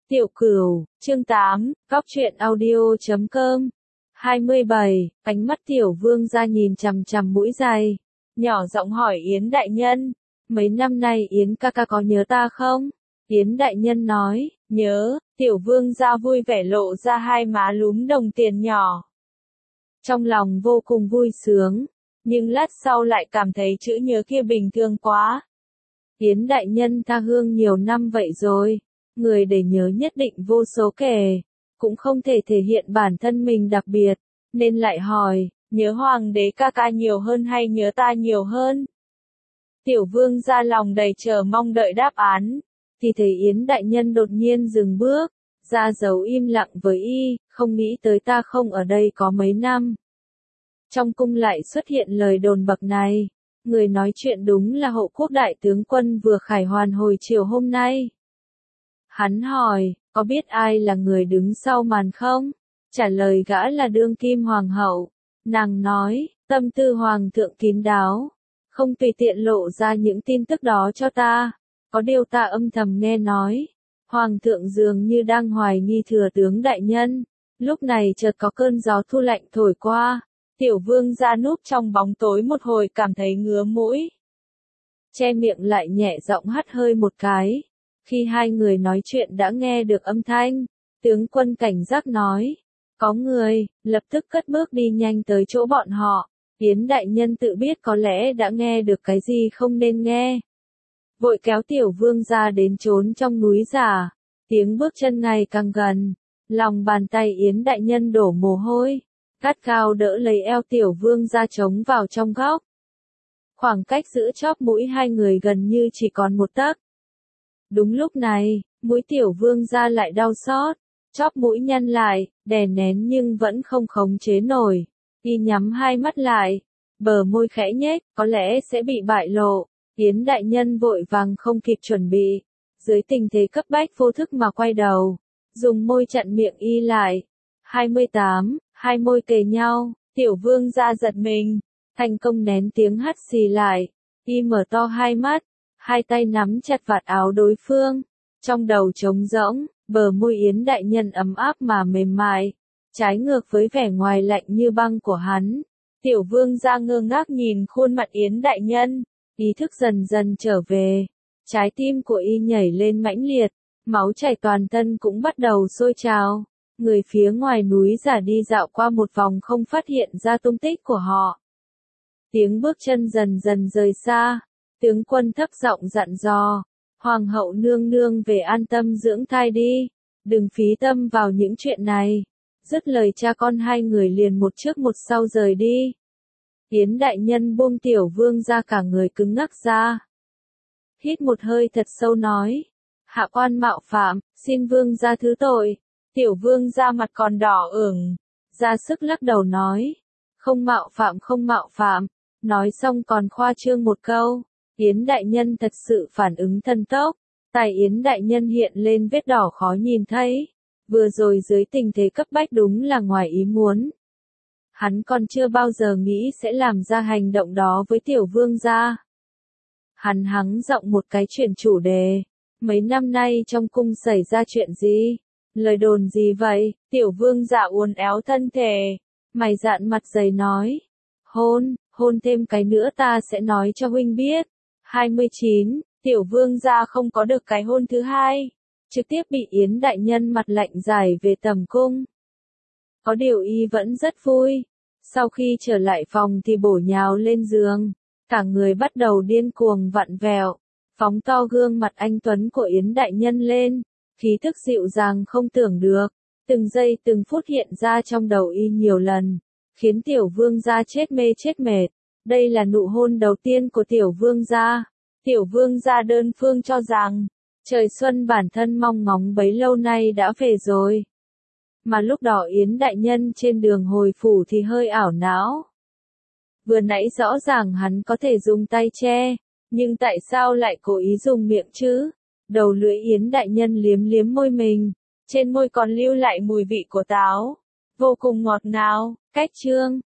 Tiểu Cửu, chương 8, góc truyện audio.com. 27, ánh mắt Tiểu Vương ra nhìn chằm chằm mũi dày, nhỏ giọng hỏi Yến đại nhân, mấy năm nay Yến ca ca có nhớ ta không? Yến đại nhân nói, nhớ. Tiểu Vương ra vui vẻ lộ ra hai má lúm đồng tiền nhỏ. Trong lòng vô cùng vui sướng, nhưng lát sau lại cảm thấy chữ nhớ kia bình thường quá. Yến đại nhân tha hương nhiều năm vậy rồi, người để nhớ nhất định vô số kể, cũng không thể thể hiện bản thân mình đặc biệt, nên lại hỏi, nhớ hoàng đế ca ca nhiều hơn hay nhớ ta nhiều hơn? Tiểu Vương ra lòng đầy chờ mong đợi đáp án, thì thấy Yến đại nhân đột nhiên dừng bước, ra dấu im lặng với y, không nghĩ tới ta không ở đây có mấy năm. Trong cung lại xuất hiện lời đồn bậc này, người nói chuyện đúng là Hộ Quốc đại tướng quân vừa khải hoàn hồi chiều hôm nay. Hắn hỏi, có biết ai là người đứng sau màn không? Trả lời gã là đương kim hoàng hậu. Nàng nói, tâm tư hoàng thượng kín đáo, không tùy tiện lộ ra những tin tức đó cho ta. Có điều ta âm thầm nghe nói, hoàng thượng dường như đang hoài nghi thừa tướng đại nhân. Lúc này chợt có cơn gió thu lạnh thổi qua, Tiểu Vương ra núp trong bóng tối một hồi cảm thấy ngứa mũi. Che miệng lại nhẹ giọng hắt hơi một cái. Khi hai người nói chuyện đã nghe được âm thanh, tướng quân cảnh giác nói, có người, lập tức cất bước đi nhanh tới chỗ bọn họ. Yến đại nhân tự biết có lẽ đã nghe được cái gì không nên nghe. Vội kéo Tiểu Vương ra đến trốn trong núi giả, tiếng bước chân ngày càng gần, lòng bàn tay Yến đại nhân đổ mồ hôi, gắt gao đỡ lấy eo Tiểu Vương ra chống vào trong góc. Khoảng cách giữa chóp mũi hai người gần như chỉ còn một tấc. Đúng lúc này, mũi Tiểu Vương ra lại đau xót, chóp mũi nhăn lại, đè nén nhưng vẫn không khống chế nổi. Y nhắm hai mắt lại, bờ môi khẽ nhếch, có lẽ sẽ bị bại lộ. Yến đại nhân vội vàng không kịp chuẩn bị, dưới tình thế cấp bách vô thức mà quay đầu, dùng môi chặn miệng y lại. 28, hai môi kề nhau, Tiểu Vương ra giật mình, thành công nén tiếng hắt xì lại. Y mở to hai mắt, hai tay nắm chặt vạt áo đối phương, trong đầu trống rỗng, bờ môi Yến đại nhân ấm áp mà mềm mại, trái ngược với vẻ ngoài lạnh như băng của hắn. Tiểu Vương ra ngơ ngác nhìn khuôn mặt Yến đại nhân, ý thức dần dần trở về, trái tim của y nhảy lên mãnh liệt, máu chảy toàn thân cũng bắt đầu sôi trào. Người phía ngoài núi giả đi dạo qua một vòng không phát hiện ra tung tích của họ. Tiếng bước chân dần dần rời xa. Tướng quân thấp giọng dặn dò, hoàng hậu nương nương về an tâm dưỡng thai đi, đừng phí tâm vào những chuyện này. Dứt lời cha con hai người liền một trước một sau rời đi. Yến đại nhân buông Tiểu Vương ra cả người cứng ngắc ra. Hít một hơi thật sâu nói, hạ quan mạo phạm, xin Vương ra thứ tội. Tiểu Vương ra mặt còn đỏ ửng, ra sức lắc đầu nói, không mạo phạm không mạo phạm, nói xong còn khoa trương một câu. Yến đại nhân thật sự phản ứng thần tốc, tai Yến đại nhân hiện lên vết đỏ khó nhìn thấy, vừa rồi dưới tình thế cấp bách đúng là ngoài ý muốn. Hắn còn chưa bao giờ nghĩ sẽ làm ra hành động đó với Tiểu Vương gia. Hắn hắng giọng một cái chuyển chủ đề, mấy năm nay trong cung xảy ra chuyện gì? Lời đồn gì vậy? Tiểu Vương gia uốn éo thân thể, mày dạn mặt dày nói, hôn thêm cái nữa ta sẽ nói cho huynh biết. 29, Tiểu Vương gia không có được cái hôn thứ hai, trực tiếp bị Yến đại nhân mặt lạnh giải về tầm cung. Có điều y vẫn rất vui, sau khi trở lại phòng thì bổ nhào lên giường, cả người bắt đầu điên cuồng vặn vẹo, phóng to gương mặt anh tuấn của Yến đại nhân lên, khí thức dịu dàng không tưởng được, từng giây từng phút hiện ra trong đầu y nhiều lần, khiến Tiểu Vương gia chết mê chết mệt. Đây là nụ hôn đầu tiên của Tiểu Vương gia. Tiểu Vương gia đơn phương cho rằng, trời xuân bản thân mong ngóng bấy lâu nay đã về rồi. Mà lúc đó Yến đại nhân trên đường hồi phủ thì hơi ảo não. Vừa nãy rõ ràng hắn có thể dùng tay che, nhưng tại sao lại cố ý dùng miệng chứ? Đầu lưỡi Yến đại nhân liếm liếm môi mình, trên môi còn lưu lại mùi vị của táo, vô cùng ngọt ngào. Cách chương